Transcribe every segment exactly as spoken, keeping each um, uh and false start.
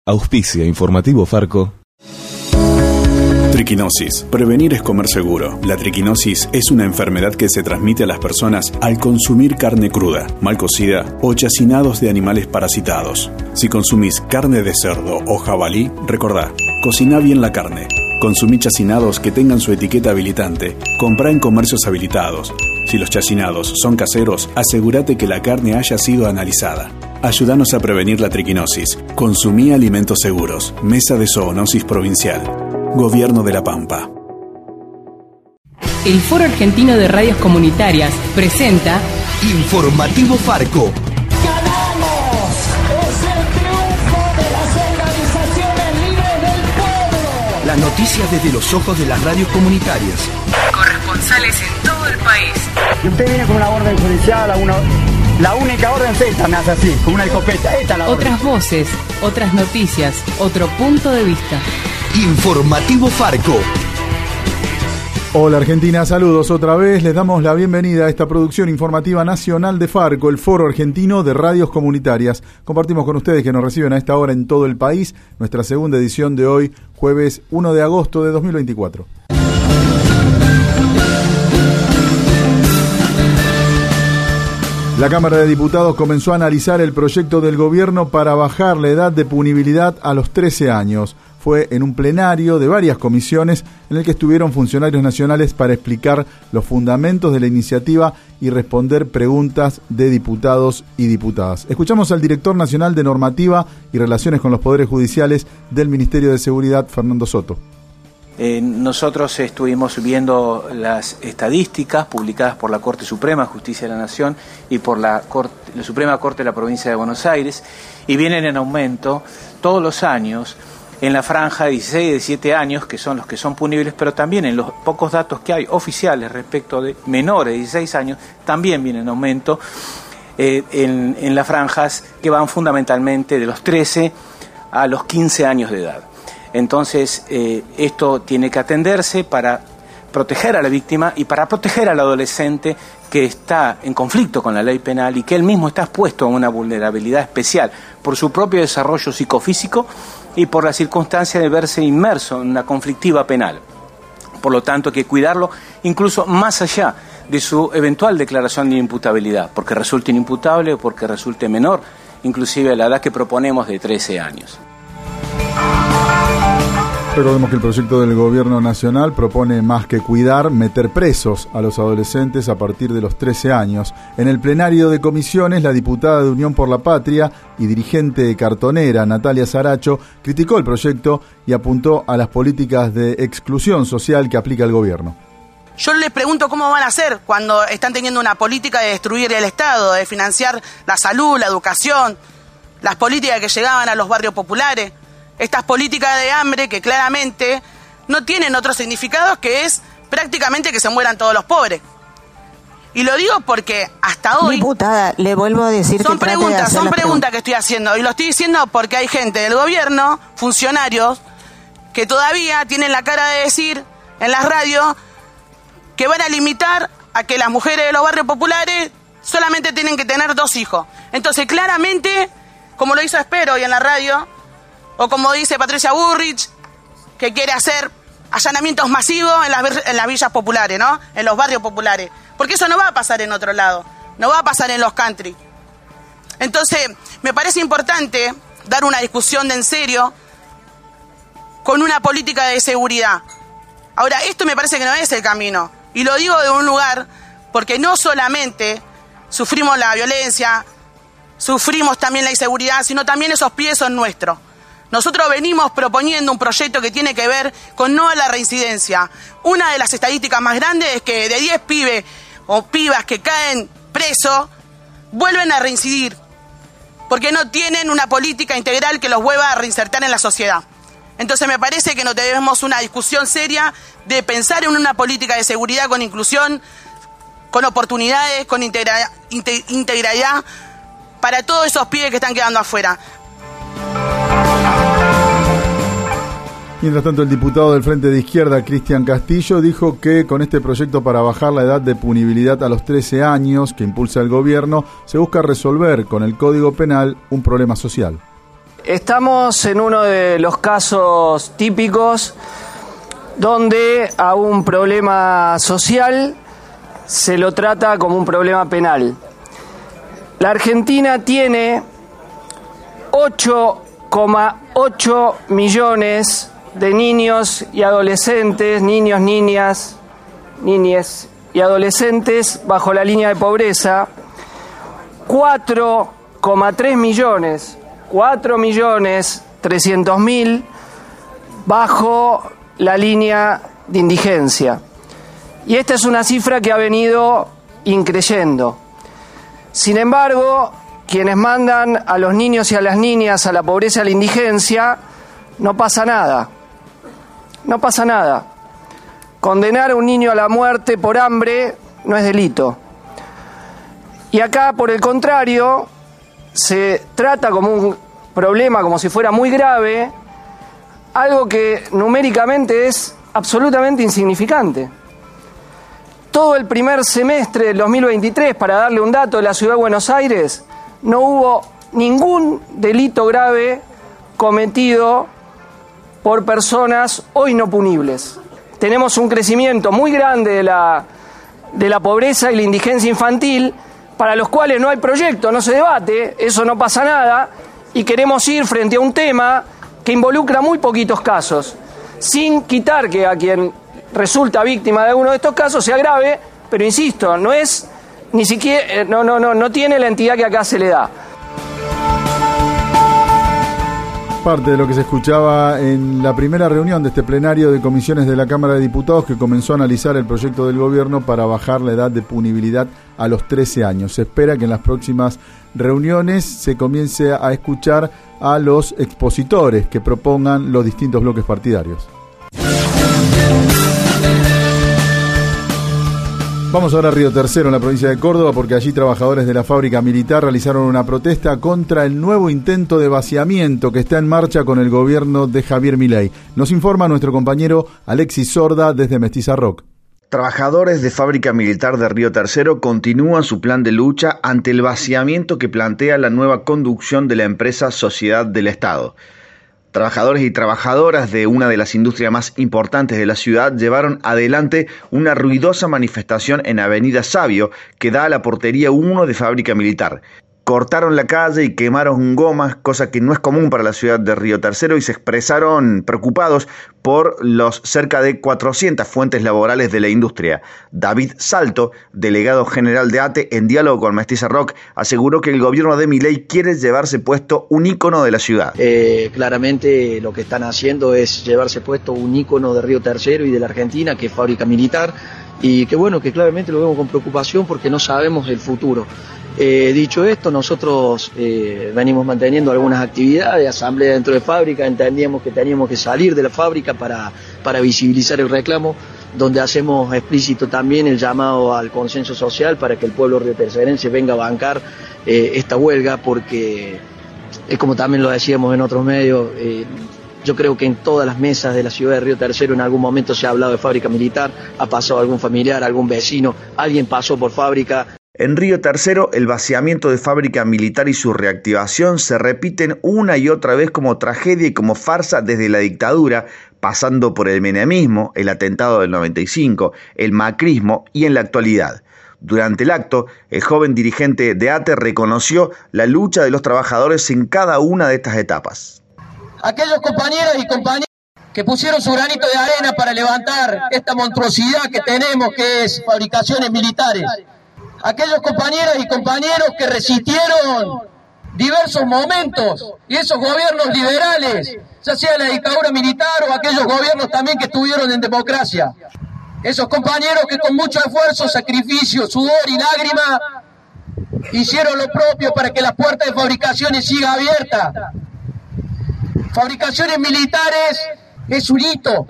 Auspicia Informativo Farco. Triquinosis. Prevenir es comer seguro. La triquinosis es una enfermedad que se transmite a las personas al consumir carne cruda, mal cocida o chacinados de animales parasitados. Si consumís carne de cerdo o jabalí, recordá, cociná bien la carne. Consumí chacinados que tengan su etiqueta habilitante. Comprá en comercios habilitados. Si los chacinados son caseros, asegúrate que la carne haya sido analizada. Ayúdanos a prevenir la triquinosis. Consumí alimentos seguros. Mesa de Zoonosis Provincial. Gobierno de La Pampa. El Foro Argentino de Radios Comunitarias presenta Informativo Farco. ¡Ganamos! ¡Es el triunfo de las organizaciones libres del pueblo! Las noticias desde los ojos de las radios comunitarias. Corresponsales en todo el país. Y usted viene con una orden judicial, a una, la única orden es esta, me hace así, con una escopeta. Esta es la Otras orden. voces, otras noticias, otro punto de vista. Informativo Farco. Hola Argentina, saludos otra vez. Les damos la bienvenida a esta producción informativa nacional de Farco, el Foro Argentino de Radios Comunitarias. Compartimos con ustedes que nos reciben a esta hora en todo el país nuestra segunda edición de hoy, jueves primero de agosto de dos mil veinticuatro. La Cámara de Diputados comenzó a analizar el proyecto del gobierno para bajar la edad de punibilidad a los trece años. Fue en un plenario de varias comisiones en el que estuvieron funcionarios nacionales para explicar los fundamentos de la iniciativa y responder preguntas de diputados y diputadas. Escuchamos al director nacional de Normativa y Relaciones con los Poderes Judiciales del Ministerio de Seguridad, Fernando Soto. Eh, nosotros estuvimos viendo las estadísticas publicadas por la Corte Suprema de Justicia de la Nación y por la, Corte, la Suprema Corte de la Provincia de Buenos Aires, y vienen en aumento todos los años en la franja de dieciséis y diecisiete años, que son los que son punibles, pero también en los pocos datos que hay oficiales respecto de menores de dieciséis años, también viene en aumento eh, en, en las franjas que van fundamentalmente de los trece a los quince años de edad. Entonces, eh, esto tiene que atenderse para proteger a la víctima y para proteger al adolescente que está en conflicto con la ley penal y que él mismo está expuesto a una vulnerabilidad especial por su propio desarrollo psicofísico y por la circunstancia de verse inmerso en una conflictiva penal. Por lo tanto, hay que cuidarlo incluso más allá de su eventual declaración de inimputabilidad, porque resulte inimputable o porque resulte menor, inclusive a la edad que proponemos de trece años. Recordemos que el proyecto del Gobierno Nacional propone más que cuidar, meter presos a los adolescentes a partir de los trece años. En el plenario de comisiones, la diputada de Unión por la Patria y dirigente cartonera Natalia Saracho criticó el proyecto y apuntó a las políticas de exclusión social que aplica el gobierno. Yo les pregunto cómo van a hacer cuando están teniendo una política de destruir el Estado, de financiar la salud, la educación, las políticas que llegaban a los barrios populares. Estas políticas de hambre que claramente no tienen otro significado que es prácticamente que se mueran todos los pobres. Y lo digo porque hasta hoy... Diputada, le vuelvo a decir son que trate de preguntas, hacer son las preguntas preguntas que estoy haciendo. Y lo estoy diciendo porque hay gente del gobierno, funcionarios, que todavía tienen la cara de decir en las radios que van a limitar a que las mujeres de los barrios populares solamente tienen que tener dos hijos. Entonces, claramente, como lo hizo Espero hoy en la radio... O como dice Patricia Burrich, que quiere hacer allanamientos masivos en las, en las villas populares, ¿no? En los barrios populares. Porque eso no va a pasar en otro lado. No va a pasar en los country. Entonces, me parece importante dar una discusión de en serio con una política de seguridad. Ahora, esto me parece que no es el camino. Y lo digo de un lugar porque no solamente sufrimos la violencia, sufrimos también la inseguridad, sino también esos pies son nuestros. Nosotros venimos proponiendo un proyecto que tiene que ver con no a la reincidencia. Una de las estadísticas más grandes es que de diez pibes o pibas que caen presos, vuelven a reincidir, porque no tienen una política integral que los vuelva a reinsertar en la sociedad. Entonces me parece que nos debemos una discusión seria de pensar en una política de seguridad con inclusión, con oportunidades, con integra- inte- integralidad para todos esos pibes que están quedando afuera. Mientras tanto, el diputado del Frente de Izquierda, Cristian Castillo, dijo que con este proyecto para bajar la edad de punibilidad a los trece años que impulsa el gobierno, se busca resolver con el Código Penal un problema social. Estamos en uno de los casos típicos donde a un problema social se lo trata como un problema penal. La Argentina tiene ocho coma ocho millones de niños y adolescentes, niños, niñas, niñes y adolescentes bajo la línea de pobreza, cuatro coma tres millones, cuatro millones trescientos mil bajo la línea de indigencia. Y esta es una cifra que ha venido increyendo. Sin embargo, quienes mandan a los niños y a las niñas a la pobreza y a la indigencia, no pasa nada. No pasa nada. Condenar a un niño a la muerte por hambre no es delito. Y acá, por el contrario, se trata como un problema, como si fuera muy grave, algo que numéricamente es absolutamente insignificante. Todo el primer semestre del dos mil veintitrés, para darle un dato de la Ciudad de Buenos Aires, no hubo ningún delito grave cometido por personas hoy no punibles. Tenemos un crecimiento muy grande de la, de la pobreza y la indigencia infantil, para los cuales no hay proyecto, no se debate, eso no pasa nada, y queremos ir frente a un tema que involucra muy poquitos casos, sin quitar que a quien resulta víctima de alguno de estos casos sea grave, pero insisto, no es ni siquiera, no, no, no, no tiene la entidad que acá se le da. Parte de lo que se escuchaba en la primera reunión de este plenario de comisiones de la Cámara de Diputados, que comenzó a analizar el proyecto del gobierno para bajar la edad de punibilidad a los trece años. Se espera que en las próximas reuniones se comience a escuchar a los expositores que propongan los distintos bloques partidarios. Vamos ahora a Río Tercero, en la provincia de Córdoba, porque allí trabajadores de la fábrica militar realizaron una protesta contra el nuevo intento de vaciamiento que está en marcha con el gobierno de Javier Milei. Nos informa nuestro compañero Alexis Sorda desde Mestiza Rock. Trabajadores de fábrica militar de Río Tercero continúan su plan de lucha ante el vaciamiento que plantea la nueva conducción de la empresa Sociedad del Estado. Trabajadores y trabajadoras de una de las industrias más importantes de la ciudad llevaron adelante una ruidosa manifestación en Avenida Sabio, que da a la portería uno de Fábrica Militar. Cortaron la calle y quemaron gomas, cosa que no es común para la ciudad de Río Tercero, y se expresaron preocupados por los cerca de cuatrocientas fuentes laborales de la industria. David Salto, delegado general de A T E, en diálogo con Mestiza Rock, aseguró que el gobierno de Milei quiere llevarse puesto un ícono de la ciudad. Eh, claramente lo que están haciendo es llevarse puesto un ícono de Río Tercero y de la Argentina, que es Fábrica Militar, y que bueno, que claramente lo vemos con preocupación porque no sabemos el futuro. Eh, dicho esto, nosotros eh, venimos manteniendo algunas actividades, asamblea dentro de fábrica, entendíamos que teníamos que salir de la fábrica para, para visibilizar el reclamo, donde hacemos explícito también el llamado al consenso social para que el pueblo riotercerense venga a bancar eh, esta huelga, porque es como también lo decíamos en otros medios, eh, yo creo que en todas las mesas de la ciudad de Río Tercero en algún momento se ha hablado de fábrica militar, ha pasado algún familiar, algún vecino, alguien pasó por fábrica. En Río Tercero, el vaciamiento de Fábrica Militar y su reactivación se repiten una y otra vez como tragedia y como farsa desde la dictadura, pasando por el menemismo, el atentado del noventa y cinco, el macrismo y en la actualidad. Durante el acto, el joven dirigente de A T E reconoció la lucha de los trabajadores en cada una de estas etapas. Aquellos compañeros y compañeras que pusieron su granito de arena para levantar esta monstruosidad que tenemos, que es fabricaciones militares. Aquellos compañeros y compañeros que resistieron diversos momentos y esos gobiernos liberales, ya sea la dictadura militar o aquellos gobiernos también que estuvieron en democracia. Esos compañeros que con mucho esfuerzo, sacrificio, sudor y lágrima hicieron lo propio para que la puerta de fabricaciones siga abierta. Fabricaciones militares es un hito,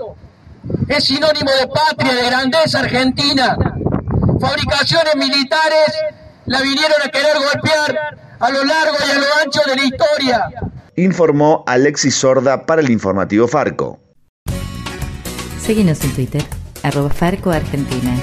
es sinónimo de patria, de grandeza argentina. Fabricaciones militares la vinieron a querer golpear a lo largo y a lo ancho de la historia. Informó Alexis Sorda para el informativo Farco. Síguenos en Twitter, arroba Farco Argentina.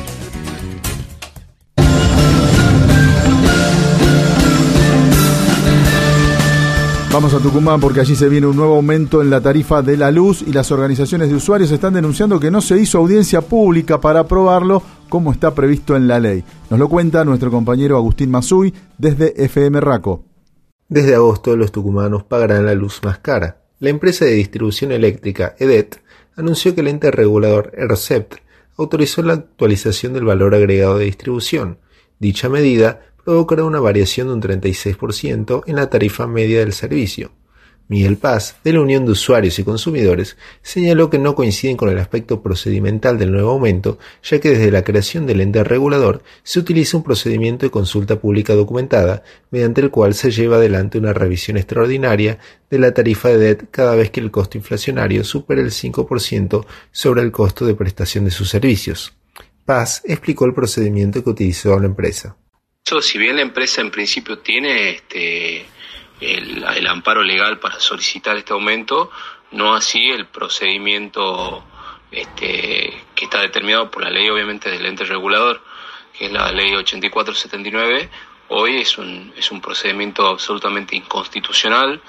Vamos a Tucumán porque allí se viene un nuevo aumento en la tarifa de la luz y las organizaciones de usuarios están denunciando que no se hizo audiencia pública para aprobarlo como está previsto en la ley. Nos lo cuenta nuestro compañero Agustín Mazzuy desde F M Raco. Desde agosto los tucumanos pagarán la luz más cara. La empresa de distribución eléctrica E D E T anunció que el ente regulador ERCEPT autorizó la actualización del valor agregado de distribución. Dicha medida provocará una variación de un treinta y seis por ciento en la tarifa media del servicio. Miguel Paz, de la Unión de Usuarios y Consumidores, señaló que no coinciden con el aspecto procedimental del nuevo aumento, ya que desde la creación del ente regulador se utiliza un procedimiento de consulta pública documentada, mediante el cual se lleva adelante una revisión extraordinaria de la tarifa de E D E T cada vez que el costo inflacionario supera el cinco por ciento sobre el costo de prestación de sus servicios. Paz explicó el procedimiento que utilizó la empresa. Si bien la empresa en principio tiene este el, el amparo legal para solicitar este aumento, no así el procedimiento este que está determinado por la ley, obviamente, del ente regulador, que es la ley ochenta y cuatro setenta y nueve. Hoy es un es un procedimiento absolutamente inconstitucional,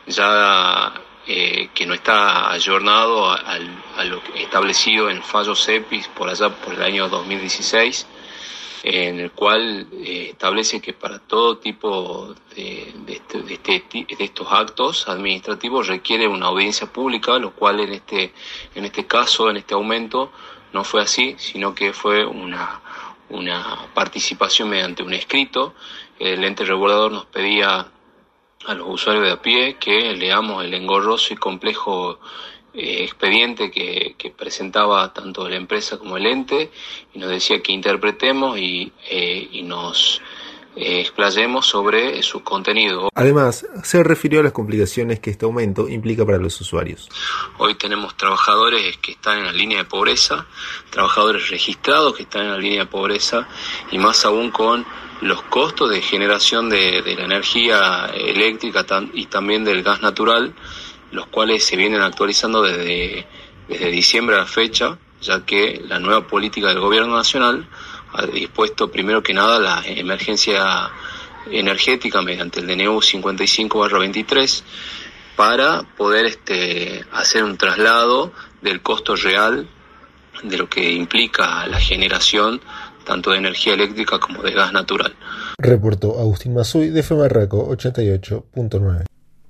ya eh, que no está ayornado a, a, a lo establecido en fallo CEPIS por allá por el año dos mil dieciséis. En el cual eh, establece que para todo tipo de, de, este, de, este, de estos actos administrativos requiere una audiencia pública, lo cual en este en este caso, en este aumento, no fue así, sino que fue una, una participación mediante un escrito. El ente regulador nos pedía a los usuarios de a pie que leamos el engorroso y complejo Eh, expediente que, que presentaba tanto la empresa como el ente, y nos decía que interpretemos y, eh, y nos eh, explayemos sobre su contenido. Además, se refirió a las complicaciones que este aumento implica para los usuarios. Hoy tenemos trabajadores que están en la línea de pobreza, trabajadores registrados que están en la línea de pobreza, y más aún con los costos de generación de, de la energía eléctrica tan, y también del gas natural, los cuales se vienen actualizando desde, desde diciembre a la fecha, ya que la nueva política del gobierno nacional ha dispuesto primero que nada la emergencia energética mediante el D N U cincuenta y cinco barra veintitrés para poder este, hacer un traslado del costo real de lo que implica la generación tanto de energía eléctrica como de gas natural. Reportó Agustín Mazzuy de F M Raco ochenta y ocho punto nueve.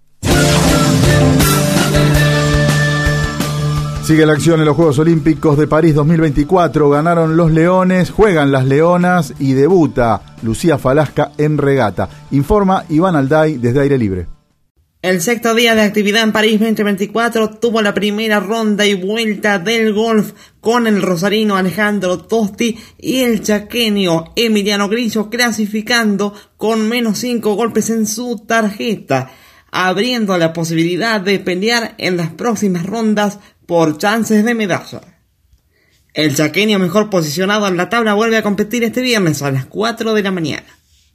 Sigue la acción en los Juegos Olímpicos de París dos mil veinticuatro. Ganaron los leones, juegan las leonas y debuta Lucía Falasca en regata. Informa Iván Alday desde Aire Libre. El sexto día de actividad en París veinte veinticuatro tuvo la primera ronda y vuelta del golf con el rosarino Alejandro Tosti y el chaqueño Emiliano Grillo clasificando con menos cinco golpes en su tarjeta, abriendo la posibilidad de pelear en las próximas rondas por chances de medalla. El chaqueño mejor posicionado en la tabla vuelve a competir este viernes a las cuatro de la mañana.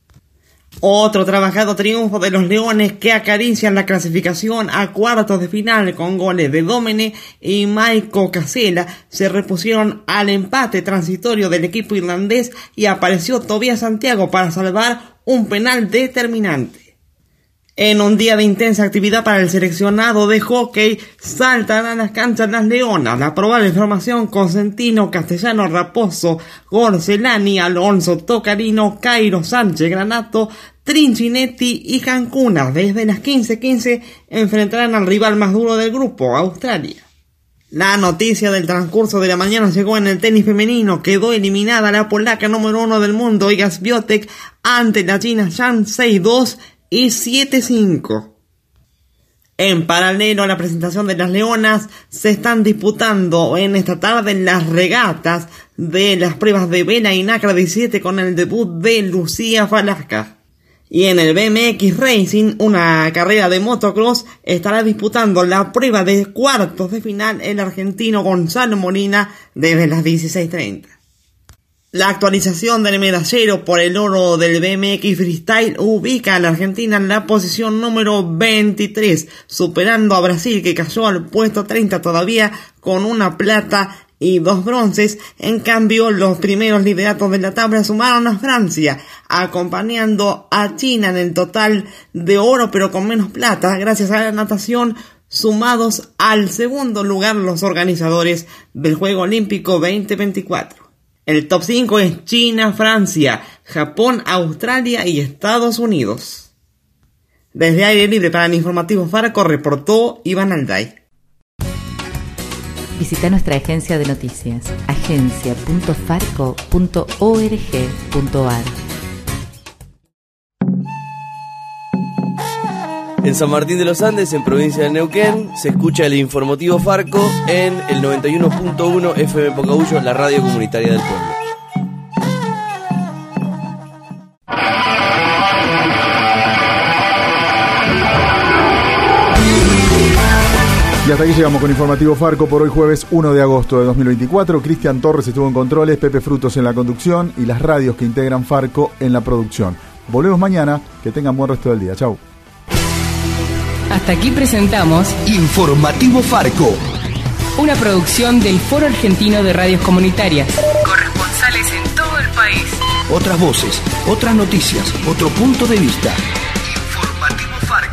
Otro trabajado triunfo de los leones que acarician la clasificación a cuartos de final con goles de Domene y Maiko Casella se repusieron al empate transitorio del equipo irlandés y apareció Tobias Santiago para salvar un penal determinante. En un día de intensa actividad para el seleccionado de hockey, saltan a las canchas las leonas. La probable formación: Cosentino, Castellano, Raposo, Gorcelani, Alonso, Tocarino, Cairo, Sánchez, Granato, Trincinetti y Cancuna. Desde las quince quince enfrentarán al rival más duro del grupo, Australia. La noticia del transcurso de la mañana llegó en el tenis femenino. Quedó eliminada la polaca número uno del mundo, Iga Świątek, ante la china Zhang seis dos y siete cinco. En paralelo a la presentación de las leonas, se están disputando en esta tarde las regatas de las pruebas de vela y Nacra diecisiete con el debut de Lucía Falasca. Y en el B M X Racing, una carrera de motocross, estará disputando la prueba de cuartos de final el argentino Gonzalo Molina desde las dieciséis treinta. La actualización del medallero por el oro del B M X Freestyle ubica a la Argentina en la posición número veintitrés, superando a Brasil, que cayó al puesto treinta todavía con una plata y dos bronces. En cambio, los primeros lideratos de la tabla sumaron a Francia, acompañando a China en el total de oro, pero con menos plata, gracias a la natación, sumados al segundo lugar los organizadores del Juego Olímpico veinte veinticuatro. El top cinco es China, Francia, Japón, Australia y Estados Unidos. Desde Aire Libre para el Informativo Farco reportó Iván Alday. Visita nuestra agencia de noticias, agencia punto farco punto org punto ar. En San Martín de los Andes, en provincia de Neuquén, se escucha el Informativo Farco en el noventa y uno punto uno F M Pocahuyo, la radio comunitaria del pueblo. Y hasta aquí llegamos con Informativo Farco por hoy jueves uno de agosto de dos mil veinticuatro. Cristian Torres estuvo en controles, Pepe Frutos en la conducción y las radios que integran Farco en la producción. Volvemos mañana, que tengan buen resto del día. Chau. Hasta aquí presentamos Informativo Farco, una producción del Foro Argentino de Radios Comunitarias. Corresponsales en todo el país. otras voces, otras noticias, otro punto de vista. Informativo Farco.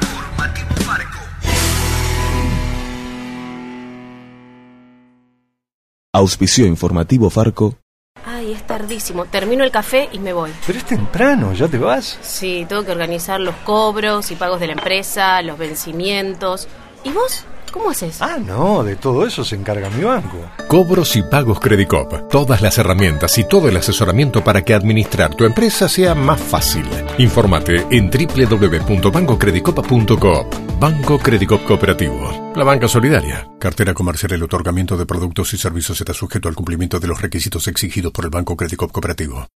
Auspició Informativo Farco. Ay, es tardísimo. Termino el café y me voy. Pero es temprano, ¿ya te vas? Sí, tengo que organizar los cobros y pagos de la empresa, los vencimientos. ¿Y vos? ¿Cómo haces? Ah, no, de todo eso se encarga mi banco. Cobros y pagos Credicop. Todas las herramientas y todo el asesoramiento para que administrar tu empresa sea más fácil. Infórmate en doble u doble u doble u punto banco credicop punto coop. Banco Credicop Cooperativo. La banca solidaria. Cartera comercial. El otorgamiento de productos y servicios está sujeto al cumplimiento de los requisitos exigidos por el Banco Credicop Cooperativo.